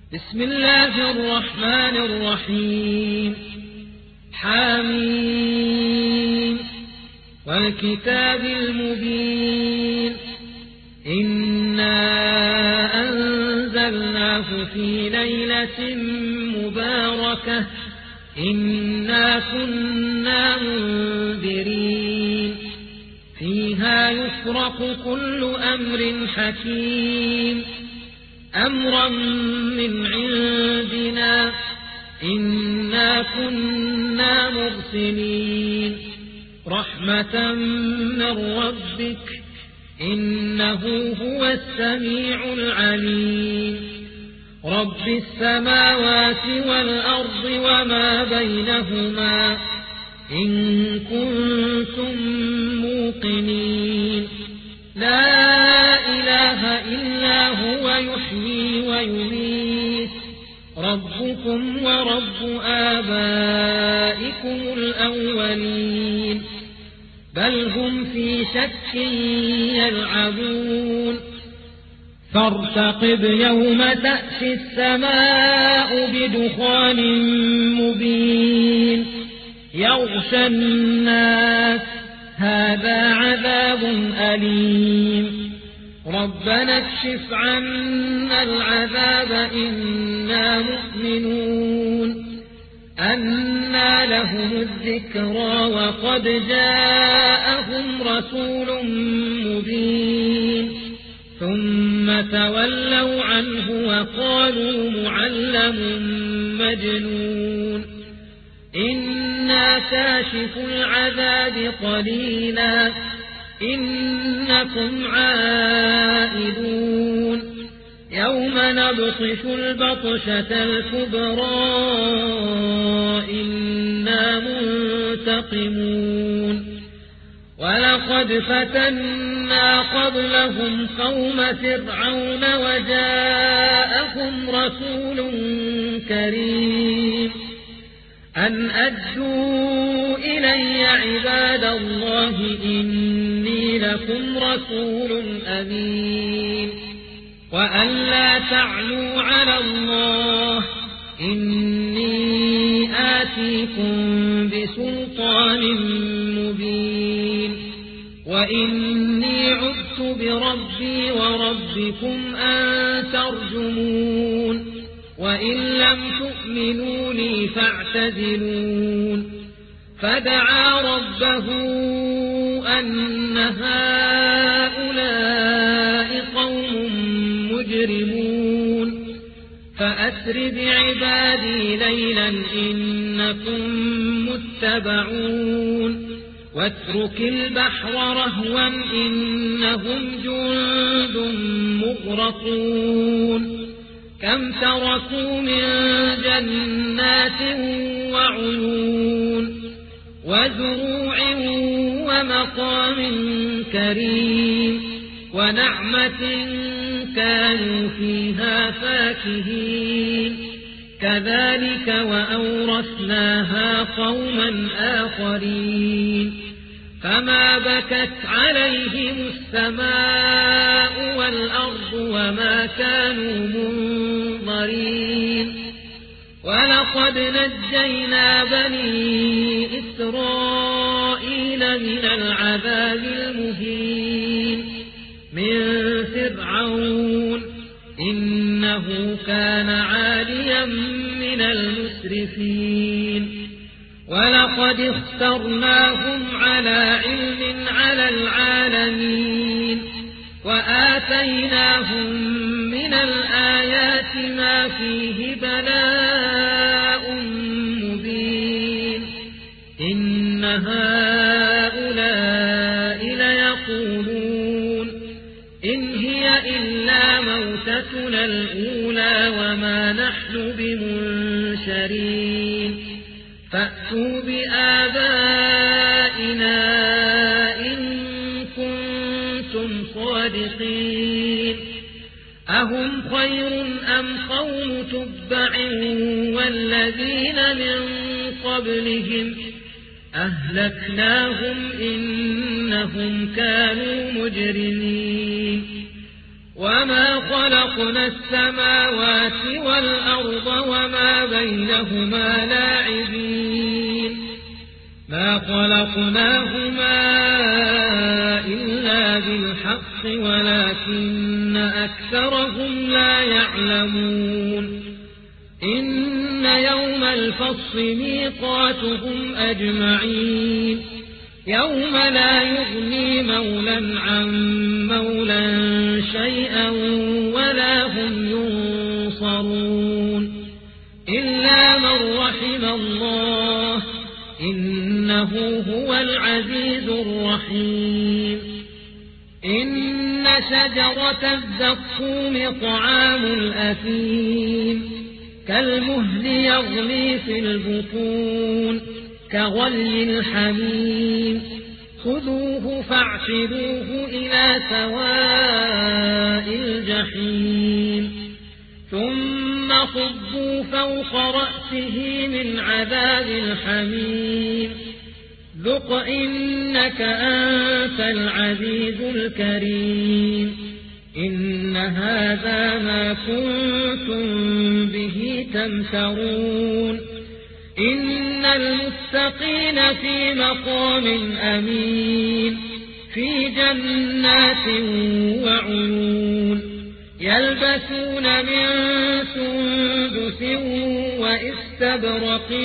بسم الله الرحمن الرحيم حميم والكتاب المبين إنا أنزلناه في ليلة مباركة إنا كنا منذرين فيها يفرق كل أمر حكيم أمرا من عندنا إنا كنا مرسلين رحمة من ربك إنه هو السميع العليم رب السماوات والأرض وما بينهما إن كنتم موقنين لا إله إلا هو يحيي ويميت ربكم ورب آبائكم الأولين بل هم في شك يلعبون فارتقب يوم تأتي السماء بدخان مبين يغشى الناس هذا عذاب أليم ربنا اكشف عنا العذاب إنا مؤمنون أنى لهم الذكرى وقد جاءهم رسول مبين ثم تولوا عنه وقالوا معلم مجنون إنا كاشف العذاب قليلا إنكم عائدون يوم نبطش البطشة الكبرى إنا منتقمون ولقد فتنا قبلهم قوم فرعون وجاءهم رسول كريم أن أدوا إلي عباد الله إني لكم رسول أمين وأن لا تعلوا على الله إني آتيكم بسلطان مبين وإني عذت بربي وربكم أن ترجمون وإن لم تؤمنوا لي فاعتزلون فدعا ربه أن هؤلاء قوم مجرمون فأسر بعبادي ليلا إنكم متبعون واترك البحر رهوا إنهم جند مغرقون كم تركوا من جنات وعيون وزروع ومقام كريم ونعمة كانوا فيها فاكهين كذلك وأورثناها قوما آخرين فما بكت عليهم السماء والأرض وما كانوا منظرين ولقد نجينا بني إسرائيل من العذاب المهين من فرعون إنه كان عاليا من المسرفين ولقد اخترناهم على علم على العالمين وآتيناهم من الآيات ما فيه بلاء مبين إن هؤلاء ليقولون إن هي إلا موتتنا الأولى وما نحن بمنشرين فأتوا بآبائنا إن كنتم صادقين أهم خير أم قوم تبع والذين من قبلهم أهلكناهم إنهم كانوا مجرمين وما خلقنا السماوات والأرض خلقناهما لاعبين ما خلقناهما إلا بالحق ولكن أكثرهم لا يعلمون إن يوم الفصل ميقاتهم أجمعين يوم لا يغني مولا عن مولا شيئا ولا هم ينصرون إلا من رحم الله إنه هو العزيز الرحيم إن شجرة الزقوم طعام الأثيم كالمهل يغلي في البطون كغلي الحميم خذوه فاعتلوه إلى سواء الجحيم ثم صبوا فوق رأسه من عذاب الحميم ذق إنك أنت العزيز الكريم إن هذا ما كنتم به تمترون إن المتقين في مقام أمين في جنات وعيون يلبسون من سندس وإستبرق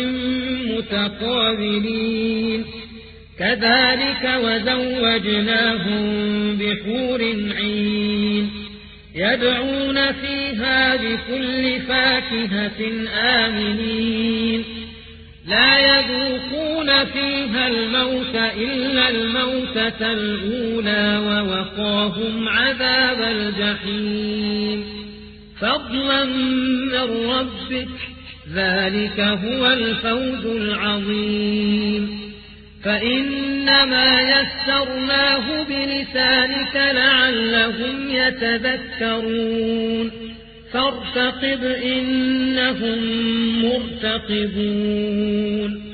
متقابلين كذلك وزوجناهم بحور عين يدعون فيها بكل فاكهة آمنين لا يذوقون فيها الموت إلا الموتة الأولى ووقاهم عذاب الجحيم فضلا من ربك ذلك هو الفوز العظيم فإنما يسرناه بلسانك لعلهم يتذكرون فارتقب إنهم مرتقبون